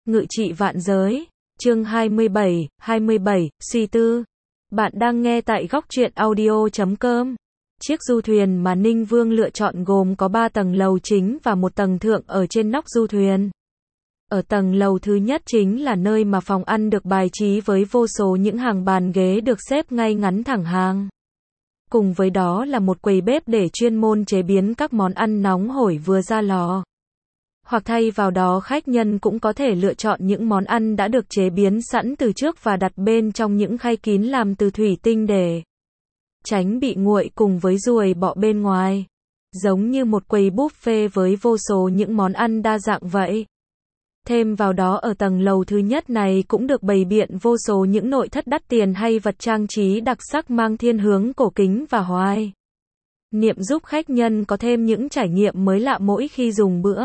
Ngự trị vạn giới, chương 27, suy tư. Bạn đang nghe tại góc truyện audio.com. Chiếc du thuyền mà Ninh Vương lựa chọn gồm có 3 tầng lầu chính và một tầng thượng ở trên nóc du thuyền. Ở tầng lầu thứ nhất chính là nơi mà phòng ăn được bài trí với vô số những hàng bàn ghế được xếp ngay ngắn thẳng hàng. Cùng với đó là một quầy bếp để chuyên môn chế biến các món ăn nóng hổi vừa ra lò. Hoặc thay vào đó khách nhân cũng có thể lựa chọn những món ăn đã được chế biến sẵn từ trước và đặt bên trong những khay kín làm từ thủy tinh để tránh bị nguội cùng với ruồi bọ bên ngoài. Giống như một quầy buffet với vô số những món ăn đa dạng vậy. Thêm vào đó ở tầng lầu thứ nhất này cũng được bày biện vô số những nội thất đắt tiền hay vật trang trí đặc sắc mang thiên hướng cổ kính và hoài niệm, giúp khách nhân có thêm những trải nghiệm mới lạ mỗi khi dùng bữa.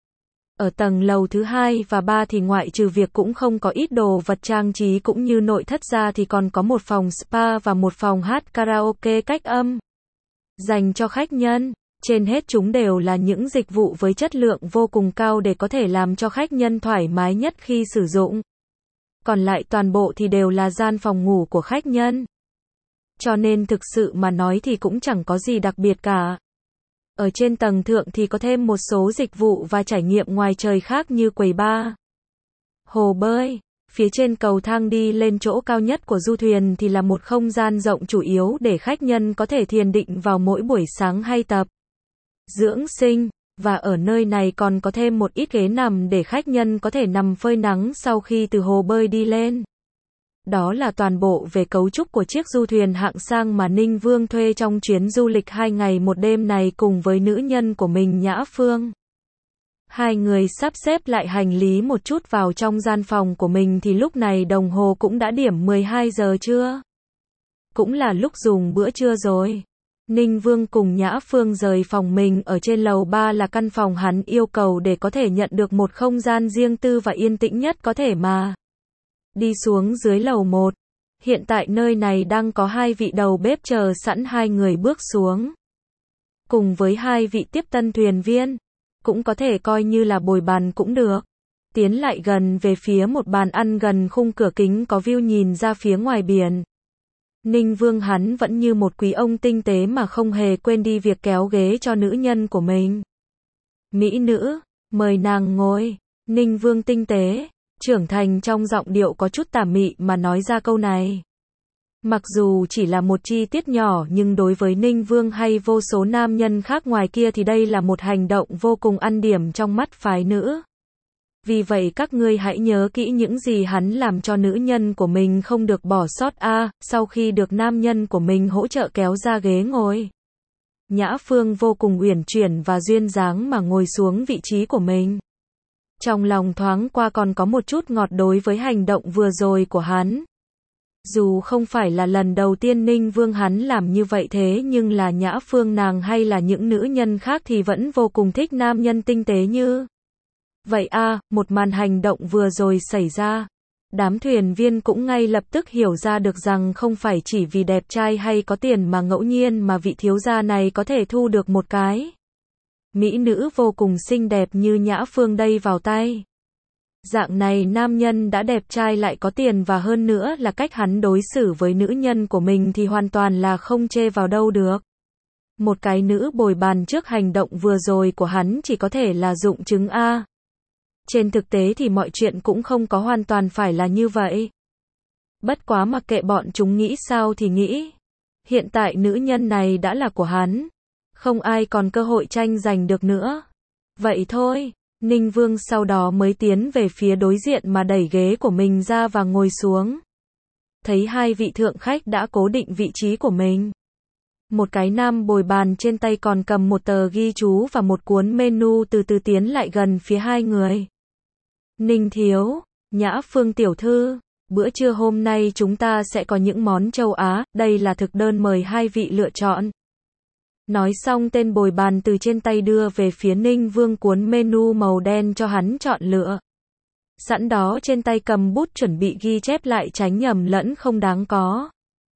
Ở tầng lầu thứ 2 và 3 thì ngoại trừ việc cũng không có ít đồ vật trang trí cũng như nội thất ra thì còn có một phòng spa và một phòng hát karaoke cách âm dành cho khách nhân. Trên hết chúng đều là những dịch vụ với chất lượng vô cùng cao để có thể làm cho khách nhân thoải mái nhất khi sử dụng. Còn lại toàn bộ thì đều là gian phòng ngủ của khách nhân. Cho nên thực sự mà nói thì cũng chẳng có gì đặc biệt cả. Ở trên tầng thượng thì có thêm một số dịch vụ và trải nghiệm ngoài trời khác như quầy bar, hồ bơi. Phía trên cầu thang đi lên chỗ cao nhất của du thuyền thì là một không gian rộng chủ yếu để khách nhân có thể thiền định vào mỗi buổi sáng hay tập dưỡng sinh. Và ở nơi này còn có thêm một ít ghế nằm để khách nhân có thể nằm phơi nắng sau khi từ hồ bơi đi lên. Đó là toàn bộ về cấu trúc của chiếc du thuyền hạng sang mà Ninh Vương thuê trong chuyến du lịch 2 ngày 1 đêm này cùng với nữ nhân của mình Nhã Phương. Hai người sắp xếp lại hành lý một chút vào trong gian phòng của mình thì lúc này đồng hồ cũng đã điểm 12 giờ trưa. Cũng là lúc dùng bữa trưa rồi. Ninh Vương cùng Nhã Phương rời phòng mình ở trên lầu 3 là căn phòng hắn yêu cầu để có thể nhận được một không gian riêng tư và yên tĩnh nhất có thể mà. Đi xuống dưới lầu 1. Hiện tại nơi này đang có 2 vị đầu bếp chờ sẵn, hai người bước xuống. Cùng với 2 vị tiếp tân thuyền viên. Cũng có thể coi như là bồi bàn cũng được. Tiến lại gần về phía một bàn ăn gần khung cửa kính có view nhìn ra phía ngoài biển. Ninh Vương hắn vẫn như một quý ông tinh tế mà không hề quên đi việc kéo ghế cho nữ nhân của mình. Mỹ nữ, mời nàng ngồi. Ninh Vương tinh tế, trưởng thành trong giọng điệu có chút tà mị mà nói ra câu này. Mặc dù chỉ là một chi tiết nhỏ nhưng đối với Ninh Vương hay vô số nam nhân khác ngoài kia thì đây là một hành động vô cùng ăn điểm trong mắt phái nữ. Vì vậy các ngươi hãy nhớ kỹ những gì hắn làm cho nữ nhân của mình không được bỏ sót a. Sau khi được nam nhân của mình hỗ trợ kéo ra ghế ngồi, Nhã Phương vô cùng uyển chuyển và duyên dáng mà ngồi xuống vị trí của mình. Trong lòng thoáng qua còn có một chút ngọt đối với hành động vừa rồi của hắn. Dù không phải là lần đầu tiên Ninh Vương hắn làm như vậy thế nhưng là Nhã Phương nàng hay là những nữ nhân khác thì vẫn vô cùng thích nam nhân tinh tế như vậy a. Một màn hành động vừa rồi xảy ra. Đám thuyền viên cũng ngay lập tức hiểu ra được rằng không phải chỉ vì đẹp trai hay có tiền mà ngẫu nhiên mà vị thiếu gia này có thể thu được một cái mỹ nữ vô cùng xinh đẹp như Nhã Phương đây vào tay. Dạng này nam nhân đã đẹp trai lại có tiền và hơn nữa là cách hắn đối xử với nữ nhân của mình thì hoàn toàn là không chê vào đâu được. Một cái nữ bồi bàn trước hành động vừa rồi của hắn chỉ có thể là dụng chứng a. Trên thực tế thì mọi chuyện cũng không có hoàn toàn phải là như vậy. Bất quá mặc kệ bọn chúng nghĩ sao thì nghĩ. Hiện tại nữ nhân này đã là của hắn. Không ai còn cơ hội tranh giành được nữa. Vậy thôi. Ninh Vương sau đó mới tiến về phía đối diện mà đẩy ghế của mình ra và ngồi xuống. Thấy 2 vị thượng khách đã cố định vị trí của mình. Một cái nam bồi bàn trên tay còn cầm một tờ ghi chú và một cuốn menu từ từ tiến lại gần phía 2 người. Ninh thiếu, Nhã Phương tiểu thư, bữa trưa hôm nay chúng ta sẽ có những món châu Á, đây là thực đơn mời 2 vị lựa chọn. Nói xong tên bồi bàn từ trên tay đưa về phía Ninh Vương cuốn menu màu đen cho hắn chọn lựa. Sẵn đó trên tay cầm bút chuẩn bị ghi chép lại tránh nhầm lẫn không đáng có.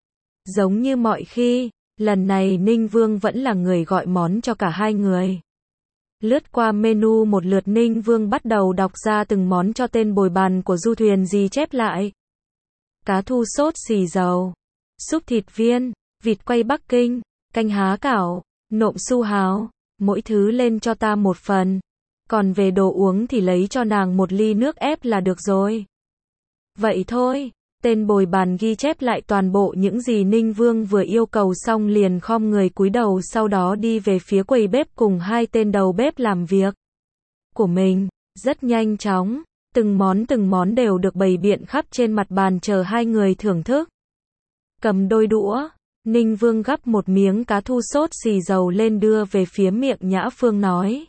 Giống như mọi khi, lần này Ninh Vương vẫn là người gọi món cho cả 2 người. Lướt qua menu một lượt, Ninh Vương bắt đầu đọc ra từng món cho tên bồi bàn của du thuyền ghi chép lại. Cá thu sốt xì dầu, súp thịt viên, vịt quay Bắc Kinh, canh há cảo, nộm su hào, mỗi thứ lên cho ta một phần. Còn về đồ uống thì lấy cho nàng một ly nước ép là được rồi. Vậy thôi, tên bồi bàn ghi chép lại toàn bộ những gì Ninh Vương vừa yêu cầu xong liền khom người cúi đầu, sau đó đi về phía quầy bếp cùng hai tên đầu bếp làm việc của mình. Rất nhanh chóng, từng món đều được bày biện khắp trên mặt bàn chờ hai người thưởng thức. Cầm đôi đũa, Ninh Vương gắp một miếng cá thu sốt xì dầu lên đưa về phía miệng Nhã Phương nói.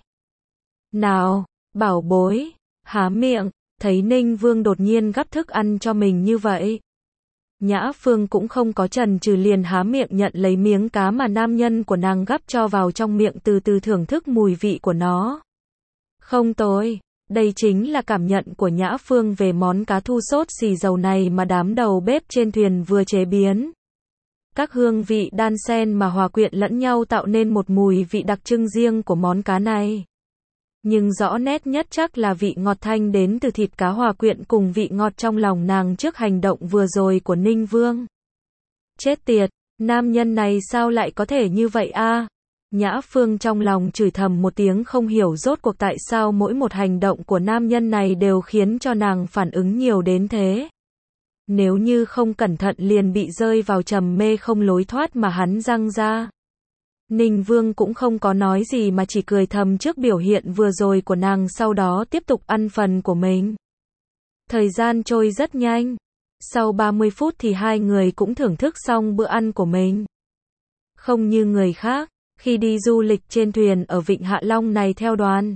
Nào, bảo bối, há miệng. Thấy Ninh Vương đột nhiên gắp thức ăn cho mình như vậy, Nhã Phương cũng không có chần chừ, liền há miệng nhận lấy miếng cá mà nam nhân của nàng gắp cho vào trong miệng, từ từ thưởng thức mùi vị của nó. Không tồi, đây chính là cảm nhận của Nhã Phương về món cá thu sốt xì dầu này mà đám đầu bếp trên thuyền vừa chế biến. Các hương vị đan xen mà hòa quyện lẫn nhau tạo nên một mùi vị đặc trưng riêng của món cá này. Nhưng rõ nét nhất chắc là vị ngọt thanh đến từ thịt cá hòa quyện cùng vị ngọt trong lòng nàng trước hành động vừa rồi của Ninh Vương. Chết tiệt, nam nhân này sao lại có thể như vậy a? Nhã Phương trong lòng chửi thầm một tiếng, không hiểu rốt cuộc tại sao mỗi một hành động của nam nhân này đều khiến cho nàng phản ứng nhiều đến thế. Nếu như không cẩn thận liền bị rơi vào trầm mê không lối thoát mà hắn răng ra. Ninh Vương cũng không có nói gì mà chỉ cười thầm trước biểu hiện vừa rồi của nàng, sau đó tiếp tục ăn phần của mình. Thời gian trôi rất nhanh. Sau 30 phút thì hai người cũng thưởng thức xong bữa ăn của mình. Không như người khác, khi đi du lịch trên thuyền ở Vịnh Hạ Long này theo đoàn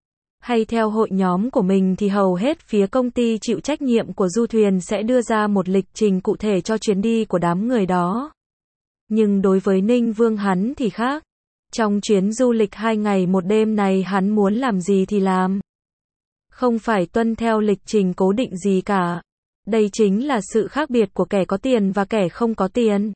hay theo hội nhóm của mình thì hầu hết phía công ty chịu trách nhiệm của du thuyền sẽ đưa ra một lịch trình cụ thể cho chuyến đi của đám người đó. Nhưng đối với Ninh Vương hắn thì khác. Trong chuyến du lịch 2 ngày 1 đêm này hắn muốn làm gì thì làm. Không phải tuân theo lịch trình cố định gì cả. Đây chính là sự khác biệt của kẻ có tiền và kẻ không có tiền.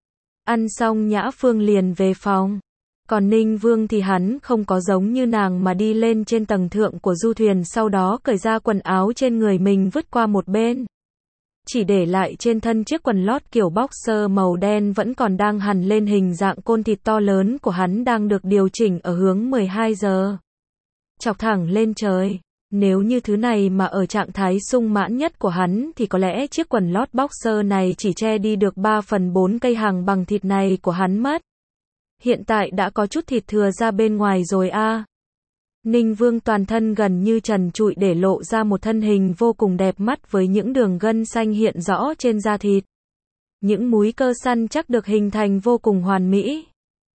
Ăn xong Nhã Phương liền về phòng. Còn Ninh Vương thì hắn không có giống như nàng mà đi lên trên tầng thượng của du thuyền, sau đó cởi ra quần áo trên người mình vứt qua một bên. Chỉ để lại trên thân chiếc quần lót kiểu boxer màu đen vẫn còn đang hằn lên hình dạng côn thịt to lớn của hắn đang được điều chỉnh ở hướng 12 giờ. Chọc thẳng lên trời. Nếu như thứ này mà ở trạng thái sung mãn nhất của hắn thì có lẽ chiếc quần lót boxer này chỉ che đi được 3/4 cây hàng bằng thịt này của hắn mất. Hiện tại đã có chút thịt thừa ra bên ngoài rồi a. Ninh Vương toàn thân gần như trần trụi để lộ ra một thân hình vô cùng đẹp mắt với những đường gân xanh hiện rõ trên da thịt. Những múi cơ săn chắc được hình thành vô cùng hoàn mỹ.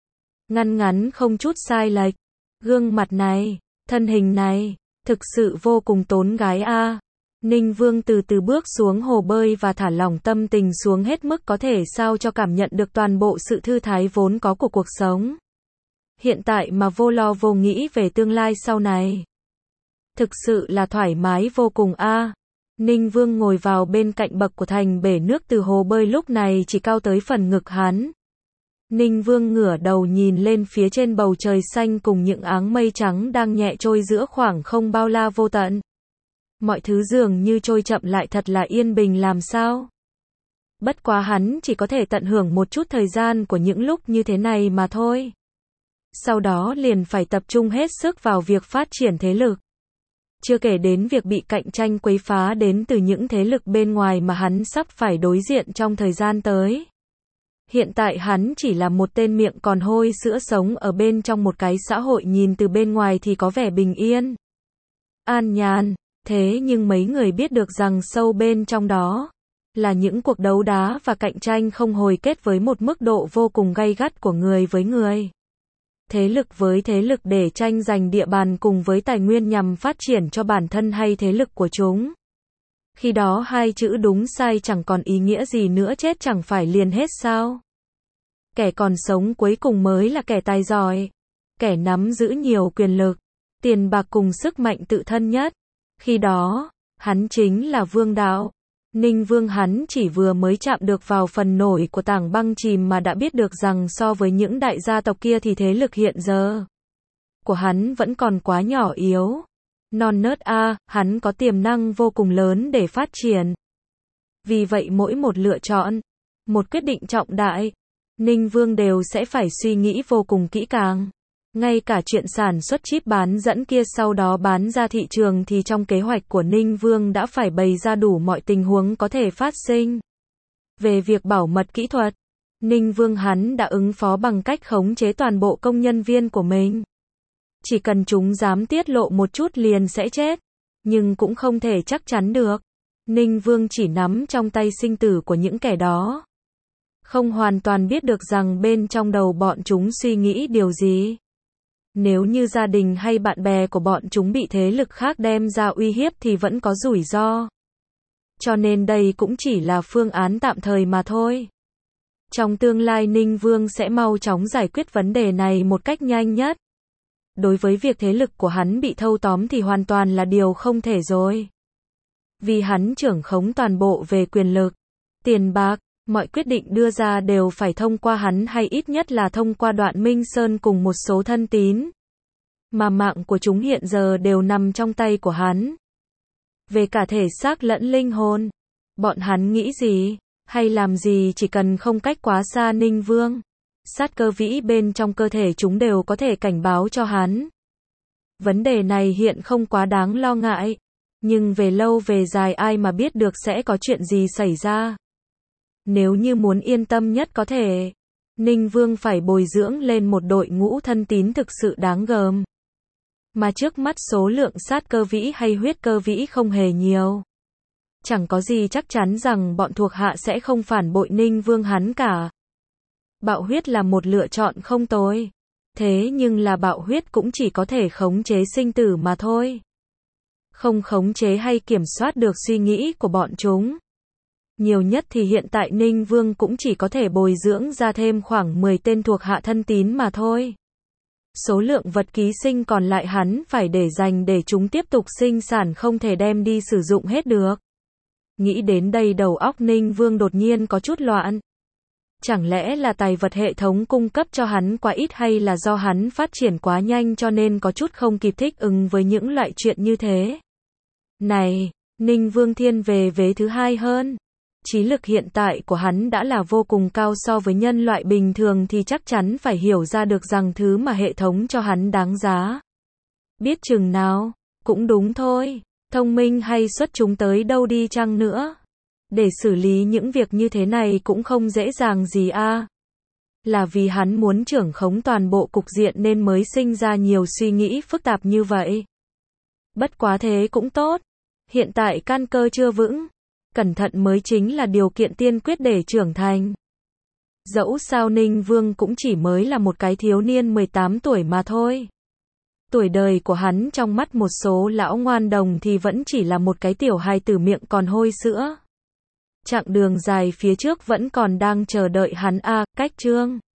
Ngăn ngắn không chút sai lệch. Gương mặt này, thân hình này, thực sự vô cùng tốn gái a. Ninh Vương từ từ bước xuống hồ bơi và thả lỏng tâm tình xuống hết mức có thể, sao cho cảm nhận được toàn bộ sự thư thái vốn có của cuộc sống. Hiện tại mà vô lo vô nghĩ về tương lai sau này. Thực sự là thoải mái vô cùng a. Ninh Vương ngồi vào bên cạnh bậc của thành bể nước từ hồ bơi lúc này chỉ cao tới phần ngực hắn. Ninh Vương ngửa đầu nhìn lên phía trên bầu trời xanh cùng những áng mây trắng đang nhẹ trôi giữa khoảng không bao la vô tận. Mọi thứ dường như trôi chậm lại, thật là yên bình làm sao. Bất quá hắn chỉ có thể tận hưởng một chút thời gian của những lúc như thế này mà thôi. Sau đó liền phải tập trung hết sức vào việc phát triển thế lực. Chưa kể đến việc bị cạnh tranh quấy phá đến từ những thế lực bên ngoài mà hắn sắp phải đối diện trong thời gian tới. Hiện tại hắn chỉ là một tên miệng còn hôi sữa sống ở bên trong một cái xã hội nhìn từ bên ngoài thì có vẻ bình yên, an nhàn. Thế nhưng mấy người biết được rằng sâu bên trong đó là những cuộc đấu đá và cạnh tranh không hồi kết với một mức độ vô cùng gay gắt của người với người. Thế lực với thế lực để tranh giành địa bàn cùng với tài nguyên nhằm phát triển cho bản thân hay thế lực của chúng. Khi đó hai chữ đúng sai chẳng còn ý nghĩa gì nữa, chết chẳng phải liền hết sao? Kẻ còn sống cuối cùng mới là kẻ tài giỏi, kẻ nắm giữ nhiều quyền lực, tiền bạc cùng sức mạnh tự thân nhất. Khi đó, hắn chính là vương đạo. Ninh Vương hắn chỉ vừa mới chạm được vào phần nổi của tảng băng chìm mà đã biết được rằng so với những đại gia tộc kia thì thế lực hiện giờ của hắn vẫn còn quá nhỏ yếu. Non nớt hắn có tiềm năng vô cùng lớn để phát triển. Vì vậy mỗi một lựa chọn, một quyết định trọng đại, Ninh Vương đều sẽ phải suy nghĩ vô cùng kỹ càng. Ngay cả chuyện sản xuất chip bán dẫn kia sau đó bán ra thị trường thì trong kế hoạch của Ninh Vương đã phải bày ra đủ mọi tình huống có thể phát sinh. Về việc bảo mật kỹ thuật, Ninh Vương hắn đã ứng phó bằng cách khống chế toàn bộ công nhân viên của mình. Chỉ cần chúng dám tiết lộ một chút liền sẽ chết, nhưng cũng không thể chắc chắn được. Ninh Vương chỉ nắm trong tay sinh tử của những kẻ đó. Không hoàn toàn biết được rằng bên trong đầu bọn chúng suy nghĩ điều gì. Nếu như gia đình hay bạn bè của bọn chúng bị thế lực khác đem ra uy hiếp thì vẫn có rủi ro. Cho nên đây cũng chỉ là phương án tạm thời mà thôi. Trong tương lai Ninh Vương sẽ mau chóng giải quyết vấn đề này một cách nhanh nhất. Đối với việc thế lực của hắn bị thâu tóm thì hoàn toàn là điều không thể rồi. Vì hắn trưởng khống toàn bộ về quyền lực, tiền bạc, mọi quyết định đưa ra đều phải thông qua hắn hay ít nhất là thông qua Đoạn Minh Sơn cùng một số thân tín. Mà mạng của chúng hiện giờ đều nằm trong tay của hắn. Về cả thể xác lẫn linh hồn, bọn hắn nghĩ gì, hay làm gì chỉ cần không cách quá xa Ninh Vương. Sát cơ vĩ bên trong cơ thể chúng đều có thể cảnh báo cho hắn. Vấn đề này hiện không quá đáng lo ngại. Nhưng về lâu về dài ai mà biết được sẽ có chuyện gì xảy ra. Nếu như muốn yên tâm nhất có thể, Ninh Vương phải bồi dưỡng lên một đội ngũ thân tín thực sự đáng gờm. Mà trước mắt số lượng sát cơ vĩ hay huyết cơ vĩ không hề nhiều. Chẳng có gì chắc chắn rằng bọn thuộc hạ sẽ không phản bội Ninh Vương hắn cả. Bạo huyết là một lựa chọn không tồi. Thế nhưng là bạo huyết cũng chỉ có thể khống chế sinh tử mà thôi. Không khống chế hay kiểm soát được suy nghĩ của bọn chúng. Nhiều nhất thì hiện tại Ninh Vương cũng chỉ có thể bồi dưỡng ra thêm khoảng 10 tên thuộc hạ thân tín mà thôi. Số lượng vật ký sinh còn lại hắn phải để dành để chúng tiếp tục sinh sản không thể đem đi sử dụng hết được. Nghĩ đến đây đầu óc Ninh Vương đột nhiên có chút loạn. Chẳng lẽ là tài vật hệ thống cung cấp cho hắn quá ít hay là do hắn phát triển quá nhanh cho nên có chút không kịp thích ứng với những loại chuyện như thế? Này, Ninh Vương thiên về vế thứ hai hơn. Trí lực hiện tại của hắn đã là vô cùng cao so với nhân loại bình thường thì chắc chắn phải hiểu ra được rằng thứ mà hệ thống cho hắn đáng giá. Biết chừng nào, cũng đúng thôi, thông minh hay xuất chúng tới đâu đi chăng nữa. Để xử lý những việc như thế này cũng không dễ dàng gì Là vì hắn muốn trưởng khống toàn bộ cục diện nên mới sinh ra nhiều suy nghĩ phức tạp như vậy. Bất quá thế cũng tốt. Hiện tại căn cơ chưa vững. Cẩn thận mới chính là điều kiện tiên quyết để trưởng thành. Dẫu sao Ninh Vương cũng chỉ mới là một cái thiếu niên 18 tuổi mà thôi. Tuổi đời của hắn trong mắt một số lão ngoan đồng thì vẫn chỉ là một cái tiểu hài tử miệng còn hôi sữa. Chặng đường dài phía trước vẫn còn đang chờ đợi hắn cách chương